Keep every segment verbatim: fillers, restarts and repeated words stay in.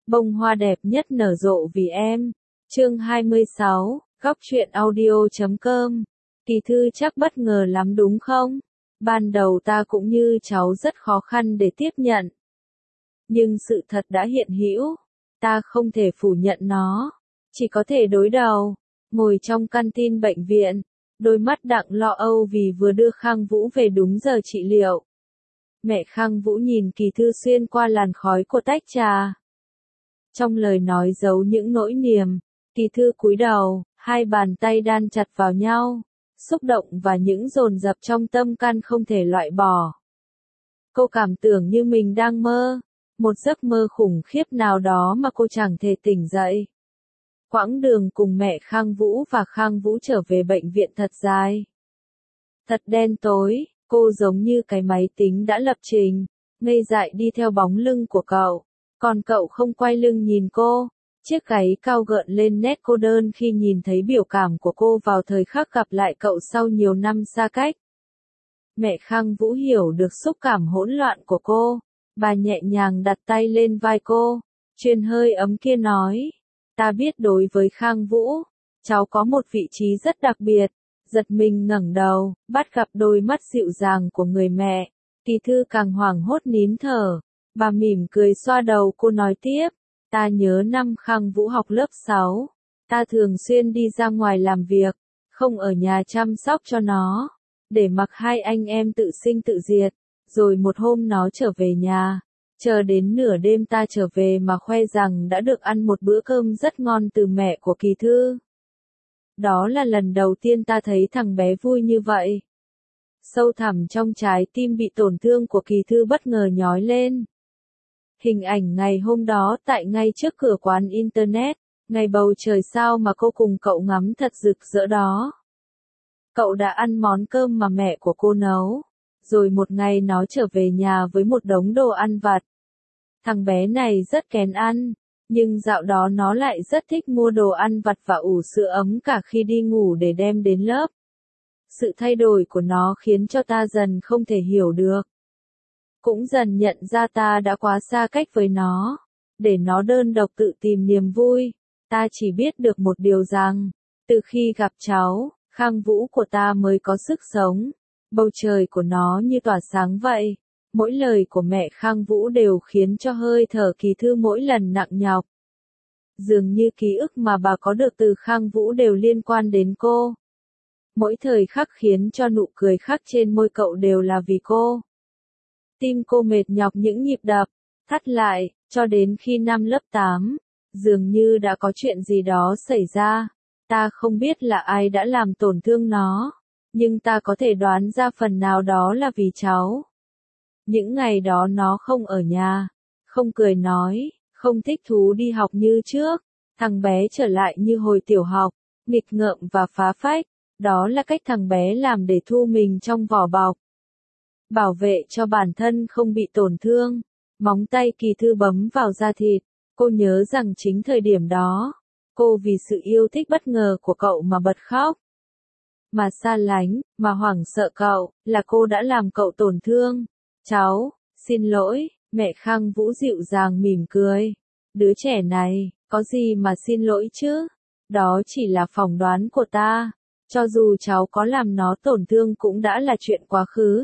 Bông hoa đẹp nhất nở rộ vì em. Chương hai mươi sáu, góc truyện audio chấm com. Kỳ thư chắc bất ngờ lắm đúng không? Ban đầu ta cũng như cháu rất khó khăn để tiếp nhận. Nhưng sự thật đã hiện hữu. Ta không thể phủ nhận nó. Chỉ có thể đối đầu. Ngồi trong căn tin bệnh viện. Đôi mắt Đặng lo âu vì vừa đưa Khang Vũ về đúng giờ trị liệu. Mẹ Khang Vũ nhìn Kỳ thư xuyên qua làn khói của tách trà. Trong lời nói giấu những nỗi niềm. Kỳ thư cúi đầu, hai bàn tay đan chặt vào nhau. Xúc động và những dồn dập trong tâm can không thể loại bỏ. Cô cảm tưởng như mình đang mơ. Một giấc mơ khủng khiếp nào đó mà cô chẳng thể tỉnh dậy. Quãng đường cùng mẹ Khang Vũ và Khang Vũ trở về bệnh viện thật dài. Thật đen tối, cô giống như cái máy tính đã lập trình, ngây dại đi theo bóng lưng của cậu. Còn cậu không quay lưng nhìn cô. Chiếc gáy cao gợn lên nét cô đơn khi nhìn thấy biểu cảm của cô vào thời khắc gặp lại cậu sau nhiều năm xa cách. Mẹ Khang Vũ hiểu được xúc cảm hỗn loạn của cô. Bà nhẹ nhàng đặt tay lên vai cô. Truyền hơi ấm kia nói. Ta biết đối với Khang Vũ, cháu có một vị trí rất đặc biệt. Giật mình ngẩng đầu, bắt gặp đôi mắt dịu dàng của người mẹ. Kỳ thư càng hoảng hốt nín thở. Bà mỉm cười xoa đầu cô nói tiếp. Ta nhớ năm Khang Vũ học lớp sáu. Ta thường xuyên đi ra ngoài làm việc, không ở nhà chăm sóc cho nó. Để mặc hai anh em tự sinh tự diệt. Rồi một hôm nó trở về nhà. Chờ đến nửa đêm ta trở về mà khoe rằng đã được ăn một bữa cơm rất ngon từ mẹ của Kỳ thư. Đó là lần đầu tiên ta thấy thằng bé vui như vậy. Sâu thẳm trong trái tim bị tổn thương của Kỳ thư bất ngờ nhói lên. Hình ảnh ngày hôm đó tại ngay trước cửa quán Internet, ngày bầu trời sao mà cô cùng cậu ngắm thật rực rỡ đó. Cậu đã ăn món cơm mà mẹ của cô nấu, rồi một ngày nó trở về nhà với một đống đồ ăn vặt. Thằng bé này rất kén ăn, nhưng dạo đó nó lại rất thích mua đồ ăn vặt và ủ sữa ấm cả khi đi ngủ để đem đến lớp. Sự thay đổi của nó khiến cho ta dần không thể hiểu được. Cũng dần nhận ra ta đã quá xa cách với nó, để nó đơn độc tự tìm niềm vui. Ta chỉ biết được một điều rằng, từ khi gặp cháu, Khang Vũ của ta mới có sức sống. Bầu trời của nó như tỏa sáng vậy. Mỗi lời của mẹ Khang Vũ đều khiến cho hơi thở Kỳ thư mỗi lần nặng nhọc. Dường như ký ức mà bà có được từ Khang Vũ đều liên quan đến cô. Mỗi thời khắc khiến cho nụ cười khắc trên môi cậu đều là vì cô. Tim cô mệt nhọc những nhịp đập, thắt lại, cho đến khi năm lớp tám, dường như đã có chuyện gì đó xảy ra. Ta không biết là ai đã làm tổn thương nó, nhưng ta có thể đoán ra phần nào đó là vì cháu. Những ngày đó nó không ở nhà, không cười nói, không thích thú đi học như trước. Thằng bé trở lại như hồi tiểu học, nghịch ngợm và phá phách. Đó là cách thằng bé làm để thu mình trong vỏ bọc. Bảo vệ cho bản thân không bị tổn thương. Móng tay Kỳ thư bấm vào da thịt. Cô nhớ rằng chính thời điểm đó, cô vì sự yêu thích bất ngờ của cậu mà bật khóc. Mà xa lánh, mà hoảng sợ cậu, là cô đã làm cậu tổn thương. Cháu, xin lỗi, mẹ Khang Vũ dịu dàng mỉm cười. Đứa trẻ này, có gì mà xin lỗi chứ? Đó chỉ là phỏng đoán của ta. Cho dù cháu có làm nó tổn thương cũng đã là chuyện quá khứ.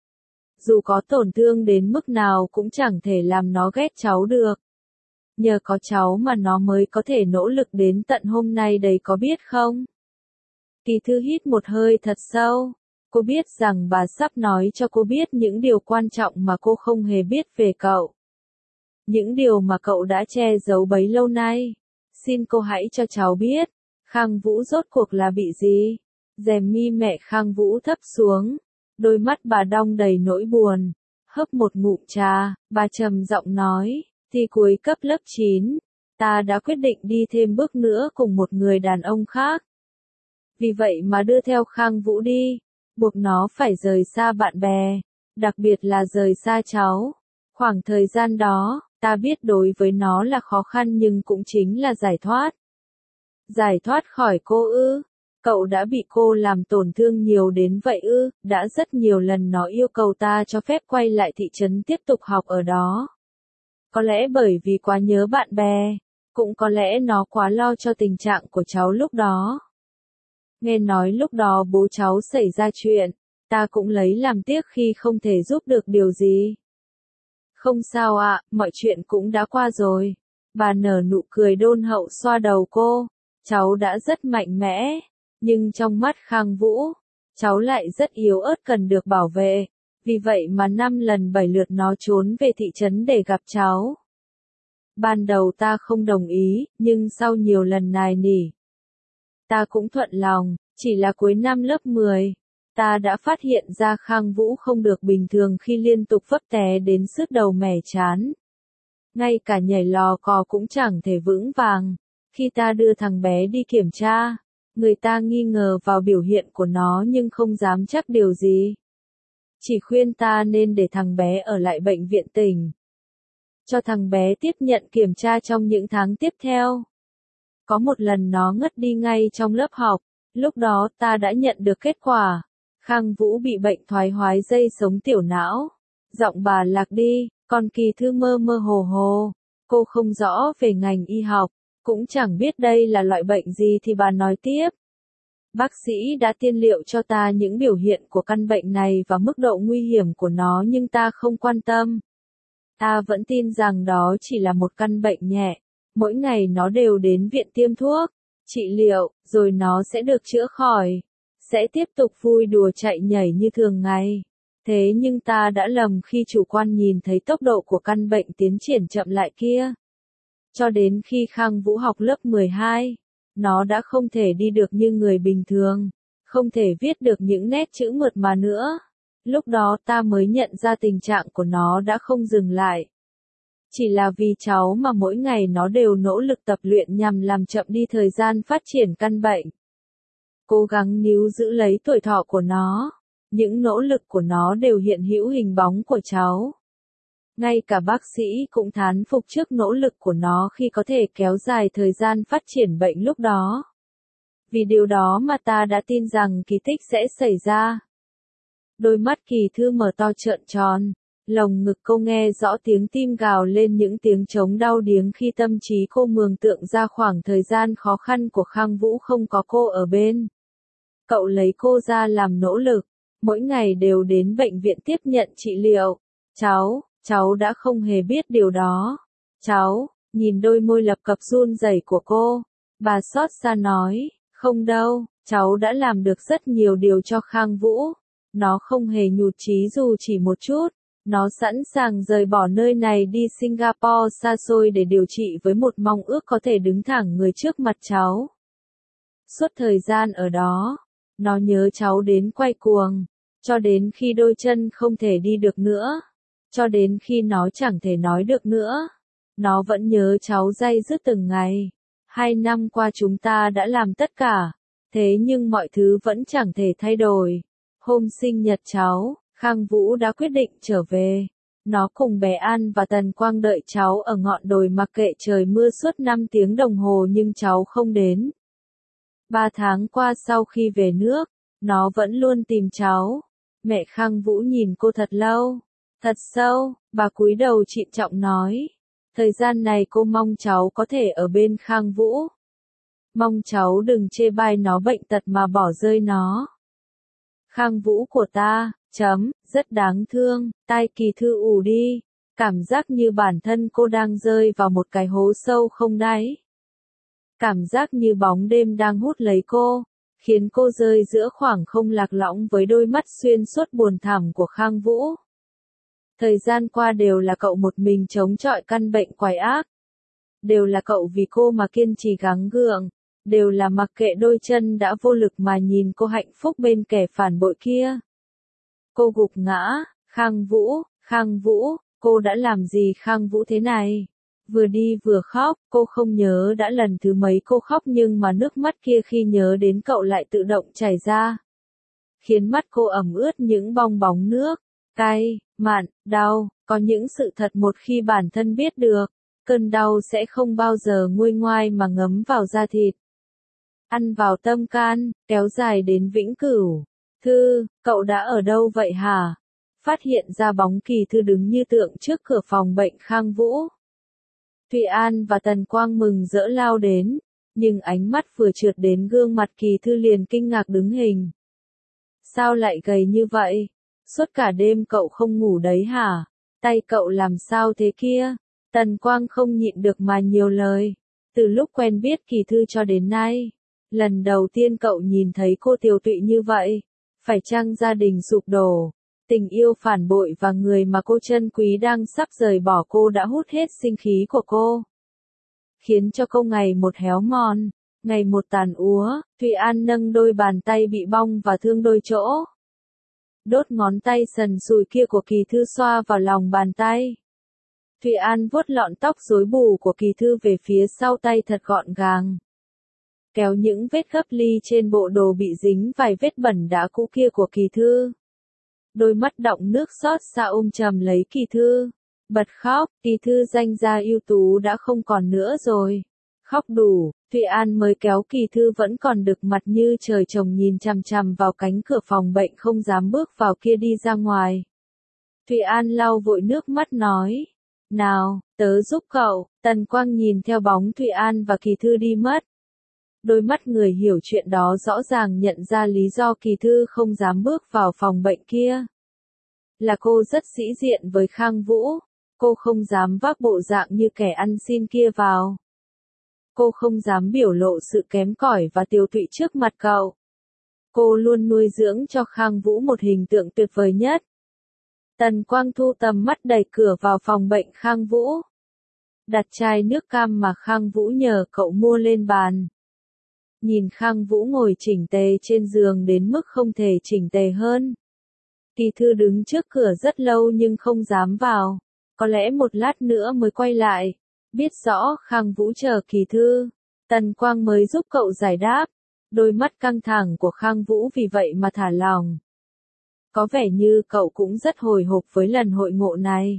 Dù có tổn thương đến mức nào cũng chẳng thể làm nó ghét cháu được. Nhờ có cháu mà nó mới có thể nỗ lực đến tận hôm nay đấy có biết không? Kỳ thư hít một hơi thật sâu. Cô biết rằng bà sắp nói cho cô biết những điều quan trọng mà cô không hề biết về cậu. Những điều mà cậu đã che giấu bấy lâu nay. Xin cô hãy cho cháu biết. Khang Vũ rốt cuộc là bị gì? Rèm mi mẹ Khang Vũ thấp xuống. Đôi mắt bà đong đầy nỗi buồn. Hớp một ngụm trà, bà trầm giọng nói. Thi cuối cấp lớp chín. Ta đã quyết định đi thêm bước nữa cùng một người đàn ông khác. Vì vậy mà đưa theo Khang Vũ đi. Buộc nó phải rời xa bạn bè. Đặc biệt là rời xa cháu. Khoảng thời gian đó, ta biết đối với nó là khó khăn nhưng cũng chính là giải thoát. Giải thoát khỏi cô ư? Cậu đã bị cô làm tổn thương nhiều đến vậy ư? Đã rất nhiều lần nó yêu cầu ta cho phép quay lại thị trấn tiếp tục học ở đó. Có lẽ bởi vì quá nhớ bạn bè, cũng có lẽ nó quá lo cho tình trạng của cháu lúc đó. Nghe nói lúc đó bố cháu xảy ra chuyện, ta cũng lấy làm tiếc khi không thể giúp được điều gì. Không sao ạ, mọi chuyện cũng đã qua rồi. Bà nở nụ cười đôn hậu xoa đầu cô. Cháu đã rất mạnh mẽ, nhưng trong mắt Khang Vũ, cháu lại rất yếu ớt cần được bảo vệ. Vì vậy mà năm lần bảy lượt nó trốn về thị trấn để gặp cháu. Ban đầu ta không đồng ý, nhưng sau nhiều lần nài nỉ, ta cũng thuận lòng. Chỉ là cuối năm lớp mười, ta đã phát hiện ra Khang Vũ không được bình thường khi liên tục vấp té đến sứt đầu mẻ trán. Ngay cả nhảy lò cò cũng chẳng thể vững vàng. Khi ta đưa thằng bé đi kiểm tra, người ta nghi ngờ vào biểu hiện của nó nhưng không dám chắc điều gì. Chỉ khuyên ta nên để thằng bé ở lại bệnh viện tỉnh, cho thằng bé tiếp nhận kiểm tra trong những tháng tiếp theo. Có một lần nó ngất đi ngay trong lớp học, lúc đó ta đã nhận được kết quả. Khang Vũ bị bệnh thoái hóa dây sống tiểu não. Giọng bà lạc đi, còn Kỳ Thư mơ mơ hồ hồ. Cô không rõ về ngành y học, cũng chẳng biết đây là loại bệnh gì thì bà nói tiếp. Bác sĩ đã tiên liệu cho ta những biểu hiện của căn bệnh này và mức độ nguy hiểm của nó nhưng ta không quan tâm. Ta vẫn tin rằng đó chỉ là một căn bệnh nhẹ. Mỗi ngày nó đều đến viện tiêm thuốc, trị liệu, rồi nó sẽ được chữa khỏi. Sẽ tiếp tục vui đùa chạy nhảy như thường ngày. Thế nhưng ta đã lầm khi chủ quan nhìn thấy tốc độ của căn bệnh tiến triển chậm lại kia. Cho đến khi Khang Vũ học lớp mười hai, nó đã không thể đi được như người bình thường, không thể viết được những nét chữ mượt mà nữa. Lúc đó ta mới nhận ra tình trạng của nó đã không dừng lại. Chỉ là vì cháu mà mỗi ngày nó đều nỗ lực tập luyện nhằm làm chậm đi thời gian phát triển căn bệnh. Cố gắng níu giữ lấy tuổi thọ của nó. Những nỗ lực của nó đều hiện hữu hình bóng của cháu. Ngay cả bác sĩ cũng thán phục trước nỗ lực của nó khi có thể kéo dài thời gian phát triển bệnh lúc đó. Vì điều đó mà ta đã tin rằng kỳ tích sẽ xảy ra. Đôi mắt Kỳ Thư mở to trợn tròn. Lồng ngực cô nghe rõ tiếng tim gào lên những tiếng trống đau điếng khi tâm trí cô mường tượng ra khoảng thời gian khó khăn của Khang Vũ không có cô ở bên. Cậu lấy cô ra làm nỗ lực, mỗi ngày đều đến bệnh viện tiếp nhận trị liệu. Cháu, cháu đã không hề biết điều đó. Cháu, nhìn đôi môi lập cập run rẩy của cô, bà xót xa nói, không đâu, cháu đã làm được rất nhiều điều cho Khang Vũ. Nó không hề nhụt chí dù chỉ một chút. Nó sẵn sàng rời bỏ nơi này đi Singapore xa xôi để điều trị với một mong ước có thể đứng thẳng người trước mặt cháu. Suốt thời gian ở đó, nó nhớ cháu đến quay cuồng, cho đến khi đôi chân không thể đi được nữa, cho đến khi nó chẳng thể nói được nữa. Nó vẫn nhớ cháu day dứt từng ngày. Hai năm qua chúng ta đã làm tất cả, thế nhưng mọi thứ vẫn chẳng thể thay đổi. Hôm sinh nhật cháu, Khang Vũ đã quyết định trở về. Nó cùng bé An và Tần Quang đợi cháu ở ngọn đồi mặc kệ trời mưa suốt năm tiếng đồng hồ nhưng cháu không đến. Ba tháng qua sau khi về nước, nó vẫn luôn tìm cháu. Mẹ Khang Vũ nhìn cô thật lâu, thật sâu, bà cúi đầu trịnh trọng nói. Thời gian này cô mong cháu có thể ở bên Khang Vũ. Mong cháu đừng chê bai nó bệnh tật mà bỏ rơi nó. Khang Vũ của ta, chấm, rất đáng thương, tai Kỳ Thư ù đi. Cảm giác như bản thân cô đang rơi vào một cái hố sâu không đáy. Cảm giác như bóng đêm đang hút lấy cô, khiến cô rơi giữa khoảng không lạc lõng với đôi mắt xuyên suốt buồn thảm của Khang Vũ. Thời gian qua đều là cậu một mình chống chọi căn bệnh quái ác. Đều là cậu vì cô mà kiên trì gắng gượng. Đều là mặc kệ đôi chân đã vô lực mà nhìn cô hạnh phúc bên kẻ phản bội kia. Cô gục ngã, Khang Vũ, Khang Vũ, cô đã làm gì Khang Vũ thế này? Vừa đi vừa khóc, cô không nhớ đã lần thứ mấy cô khóc nhưng mà nước mắt kia khi nhớ đến cậu lại tự động chảy ra. Khiến mắt cô ẩm ướt những bong bóng nước, cay, mặn, đau, có những sự thật một khi bản thân biết được, cơn đau sẽ không bao giờ nguôi ngoai mà ngấm vào da thịt. Ăn vào tâm can, kéo dài đến vĩnh cửu. Thư, cậu đã ở đâu vậy hả? Phát hiện ra bóng Kỳ Thư đứng như tượng trước cửa phòng bệnh Khang Vũ. Thụy An và Tần Quang mừng rỡ lao đến, nhưng ánh mắt vừa trượt đến gương mặt Kỳ Thư liền kinh ngạc đứng hình. Sao lại gầy như vậy? Suốt cả đêm cậu không ngủ đấy hả? Tay cậu làm sao thế kia? Tần Quang không nhịn được mà nhiều lời. Từ lúc quen biết Kỳ Thư cho đến nay, lần đầu tiên cậu nhìn thấy cô tiều tụy như vậy. Phải chăng gia đình sụp đổ, tình yêu phản bội và người mà cô trân quý đang sắp rời bỏ cô đã hút hết sinh khí của cô, khiến cho cô ngày một héo mòn, ngày một tàn úa. Thụy An nâng đôi bàn tay bị bong và thương đôi chỗ. Đốt ngón tay sần sùi kia của Kỳ Thư xoa vào lòng bàn tay. Thụy An vuốt lọn tóc rối bù của Kỳ Thư về phía sau tay thật gọn gàng, kéo những vết gấp ly trên bộ đồ bị dính vài vết bẩn đã cũ kia của Kỳ Thư. Đôi mắt đọng nước xót xa ôm chầm lấy Kỳ Thư, bật khóc. Kỳ Thư danh gia ưu tú đã không còn nữa rồi. Khóc đủ, Thụy An mới kéo Kỳ Thư vẫn còn đực mặt như trời trồng nhìn chằm chằm vào cánh cửa phòng bệnh không dám bước vào kia đi ra ngoài. Thụy An lau vội nước mắt nói, nào, tớ giúp cậu. Tần Quang nhìn theo bóng Thụy An và Kỳ Thư đi mất. Đôi mắt người hiểu chuyện đó rõ ràng nhận ra lý do Kỳ Thư không dám bước vào phòng bệnh kia. Là cô rất sĩ diện với Khang Vũ, cô không dám vác bộ dạng như kẻ ăn xin kia vào. Cô không dám biểu lộ sự kém cỏi và tiều tụy trước mặt cậu. Cô luôn nuôi dưỡng cho Khang Vũ một hình tượng tuyệt vời nhất. Tần Quang thu tầm mắt đẩy cửa vào phòng bệnh Khang Vũ. Đặt chai nước cam mà Khang Vũ nhờ cậu mua lên bàn. Nhìn Khang Vũ ngồi chỉnh tề trên giường đến mức không thể chỉnh tề hơn. Kỳ Thư đứng trước cửa rất lâu nhưng không dám vào. Có lẽ một lát nữa mới quay lại. Biết rõ Khang Vũ chờ Kỳ Thư, Tần Quang mới giúp cậu giải đáp. Đôi mắt căng thẳng của Khang Vũ vì vậy mà thả lỏng. Có vẻ như cậu cũng rất hồi hộp với lần hội ngộ này.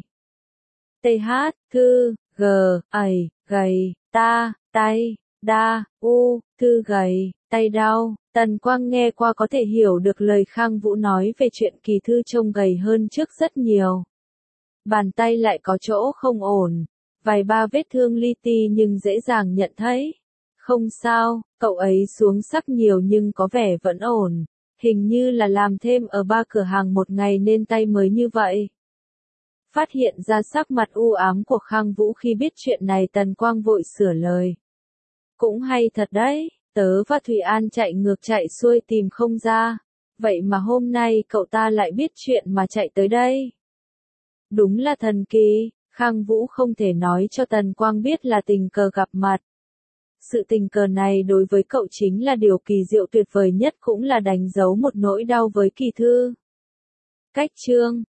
T H, Thư, G, ẩy, gầy, ta, tay, đa, u, Thư gầy, tay đau. Tần Quang nghe qua có thể hiểu được lời Khang Vũ nói về chuyện Kỳ Thư trông gầy hơn trước rất nhiều. Bàn tay lại có chỗ không ổn, vài ba vết thương li ti nhưng dễ dàng nhận thấy. Không sao, cậu ấy xuống sắc nhiều nhưng có vẻ vẫn ổn. Hình như là làm thêm ở ba cửa hàng một ngày nên tay mới như vậy. Phát hiện ra sắc mặt u ám của Khang Vũ khi biết chuyện này, Tần Quang vội sửa lời. Cũng hay thật đấy, tớ và Thụy An chạy ngược chạy xuôi tìm không ra. Vậy mà hôm nay cậu ta lại biết chuyện mà chạy tới đây. Đúng là thần kỳ, Khang Vũ không thể nói cho Tần Quang biết là tình cờ gặp mặt. Sự tình cờ này đối với cậu chính là điều kỳ diệu tuyệt vời nhất, cũng là đánh dấu một nỗi đau với Kỳ Thư. Cách chương